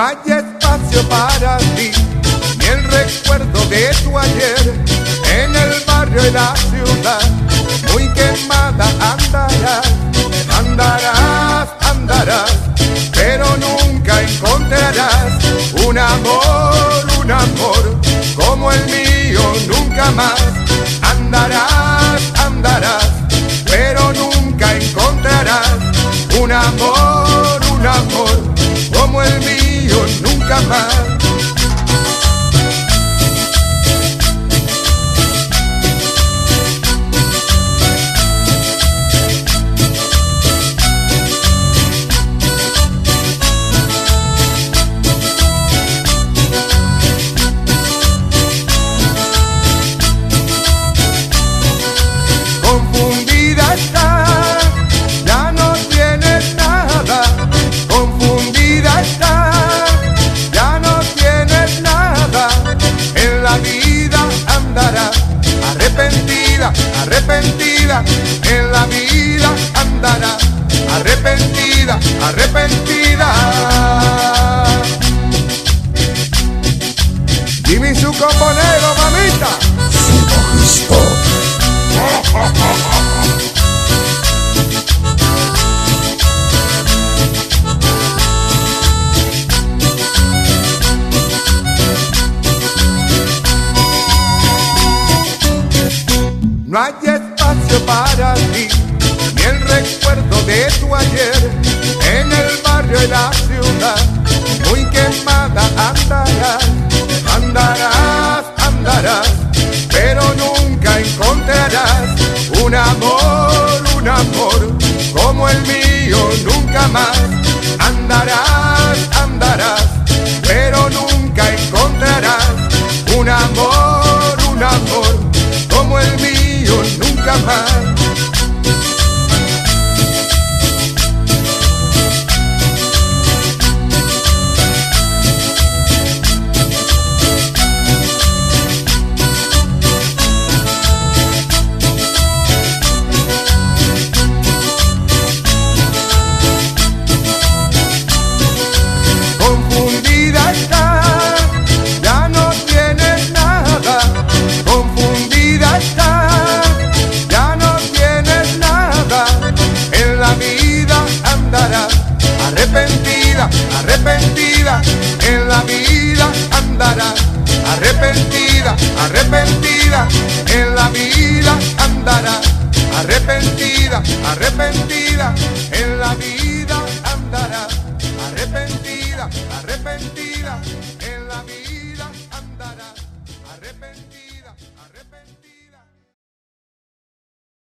No hay espacio para ti, ni el recuerdo de tu ayer. En el barrio y la ciudad, muy quemada andarás, andarás, andarás, pero nunca encontrarás un amor como el mío, nunca más. Andarás, andarás, pero nunca encontrarás un amor como el mío, nunca más. Confundida estás, ya no tienes nada. Confundida estás, ya no tienes nada. En la vida andarás, arrepentida, arrepentida. En la vida andarás, arrepentida, arrepentida. Jimmy su componero, mamita. No hay espacio para ti, ni el recuerdo de tu ayer. En el barrio y la ciudad, muy quemada andarás, andarás, andarás, pero nunca encontrarás un amor como el mío, nunca más. Andarás, andarás, pero nunca encontrarás un amor como el mío, nunca más. Confundida estás, ya no tienes nada. Confundida estás, ya no tienes nada. En la vida andarás, arrepentida, arrepentida. En la vida andarás, arrepentida, arrepentida. En la vida andarás, arrepentida, arrepentida.